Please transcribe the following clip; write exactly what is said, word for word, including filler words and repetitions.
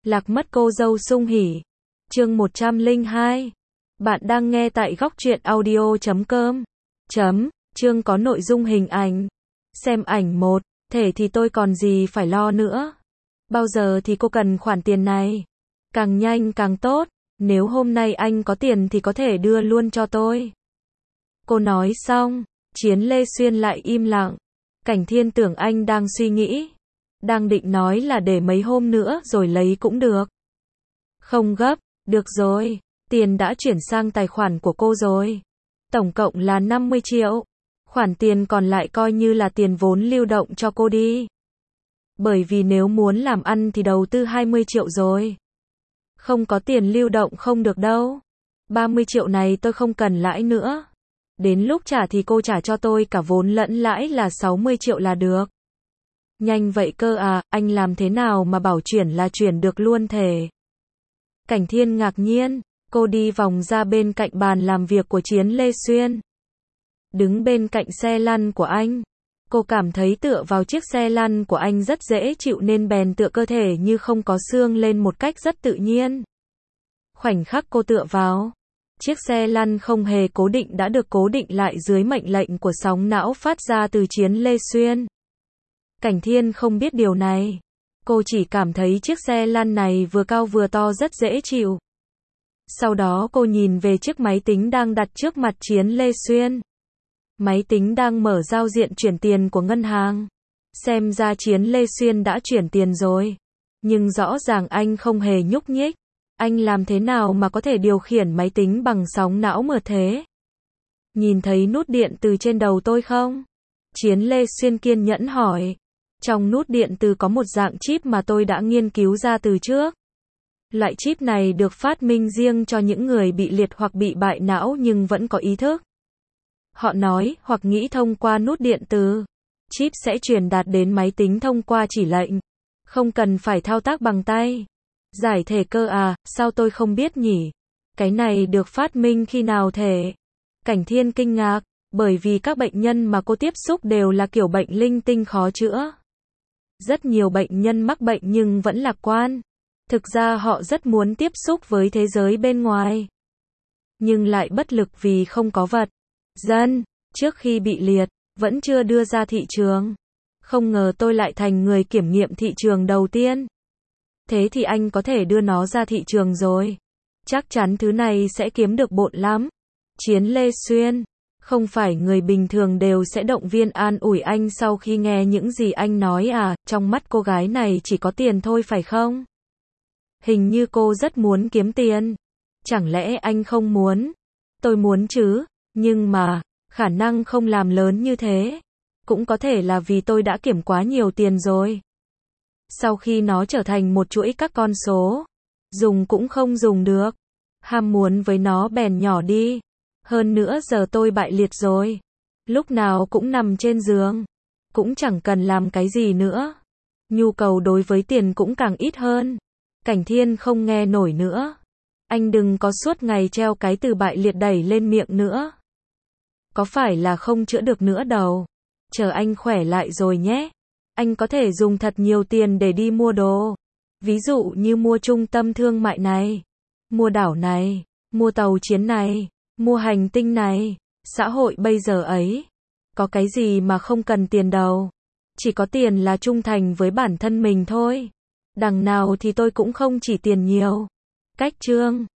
Lạc mất cô dâu sung hỉ. Chương một trăm lẻ hai. Bạn đang nghe tại góc truyện audio chấm com. Chấm, chương có nội dung hình ảnh. Xem ảnh một, thể thì tôi còn gì phải lo nữa. Bao giờ thì cô cần khoản tiền này? Càng nhanh càng tốt, nếu hôm nay anh có tiền thì có thể đưa luôn cho tôi. Cô nói xong, Chiến Lê Xuyên lại im lặng. Cảnh Thiên tưởng anh đang suy nghĩ. Đang định nói là để mấy hôm nữa rồi lấy cũng được. Không gấp, được rồi, tiền đã chuyển sang tài khoản của cô rồi. Tổng cộng là năm mươi triệu. Khoản tiền còn lại coi như là tiền vốn lưu động cho cô đi. Bởi vì nếu muốn làm ăn thì đầu tư hai mươi triệu rồi. Không có tiền lưu động không được đâu. ba mươi triệu này tôi không cần lãi nữa. Đến lúc trả thì cô trả cho tôi cả vốn lẫn lãi là sáu mươi triệu là được. Nhanh vậy cơ à, anh làm thế nào mà bảo chuyển là chuyển được luôn thể? Cảnh Thiên ngạc nhiên, cô đi vòng ra bên cạnh bàn làm việc của Chiến Lê Xuyên. Đứng bên cạnh xe lăn của anh. Cô cảm thấy tựa vào chiếc xe lăn của anh rất dễ chịu nên bèn tựa cơ thể như không có xương lên một cách rất tự nhiên. Khoảnh khắc cô tựa vào, chiếc xe lăn không hề cố định đã được cố định lại dưới mệnh lệnh của sóng não phát ra từ Chiến Lê Xuyên. Cảnh Thiên không biết điều này. Cô chỉ cảm thấy chiếc xe lăn này vừa cao vừa to rất dễ chịu. Sau đó cô nhìn về chiếc máy tính đang đặt trước mặt Chiến Lê Xuyên. Máy tính đang mở giao diện chuyển tiền của ngân hàng. Xem ra Chiến Lê Xuyên đã chuyển tiền rồi. Nhưng rõ ràng anh không hề nhúc nhích. Anh làm thế nào mà có thể điều khiển máy tính bằng sóng não mượt thế? Nhìn thấy nút điện từ trên đầu tôi không? Chiến Lê Xuyên kiên nhẫn hỏi. Trong nút điện từ có một dạng chip mà tôi đã nghiên cứu ra từ trước. Loại chip này được phát minh riêng cho những người bị liệt hoặc bị bại não nhưng vẫn có ý thức. Họ nói hoặc nghĩ thông qua nút điện từ. Chip sẽ truyền đạt đến máy tính thông qua chỉ lệnh. Không cần phải thao tác bằng tay. Giải thể cơ à, sao tôi không biết nhỉ? Cái này được phát minh khi nào thể? Cảnh Thiên kinh ngạc, bởi vì các bệnh nhân mà cô tiếp xúc đều là kiểu bệnh linh tinh khó chữa. Rất nhiều bệnh nhân mắc bệnh nhưng vẫn lạc quan. Thực ra họ rất muốn tiếp xúc với thế giới bên ngoài. Nhưng lại bất lực vì không có vật dân, trước khi bị liệt, vẫn chưa đưa ra thị trường. Không ngờ tôi lại thành người kiểm nghiệm thị trường đầu tiên. Thế thì anh có thể đưa nó ra thị trường rồi. Chắc chắn thứ này sẽ kiếm được bộn lắm. Chiến Lê Xuyên, không phải người bình thường đều sẽ động viên an ủi anh sau khi nghe những gì anh nói à, trong mắt cô gái này chỉ có tiền thôi phải không? Hình như cô rất muốn kiếm tiền. Chẳng lẽ anh không muốn? Tôi muốn chứ, nhưng mà, khả năng không làm lớn như thế. Cũng có thể là vì tôi đã kiểm quá nhiều tiền rồi. Sau khi nó trở thành một chuỗi các con số, dùng cũng không dùng được. Ham muốn với nó bèn nhỏ đi. Hơn nữa giờ tôi bại liệt rồi. Lúc nào cũng nằm trên giường. Cũng chẳng cần làm cái gì nữa. Nhu cầu đối với tiền cũng càng ít hơn. Cảnh Thiên không nghe nổi nữa. Anh đừng có suốt ngày treo cái từ bại liệt đẩy lên miệng nữa. Có phải là không chữa được nữa đâu. Chờ anh khỏe lại rồi nhé. Anh có thể dùng thật nhiều tiền để đi mua đồ. Ví dụ như mua trung tâm thương mại này. Mua đảo này. Mua tàu chiến này. Mua hành tinh này. Xã hội bây giờ ấy. Có cái gì mà không cần tiền đâu. Chỉ có tiền là trung thành với bản thân mình thôi. Đằng nào thì tôi cũng không chỉ tiền nhiều. Cách chương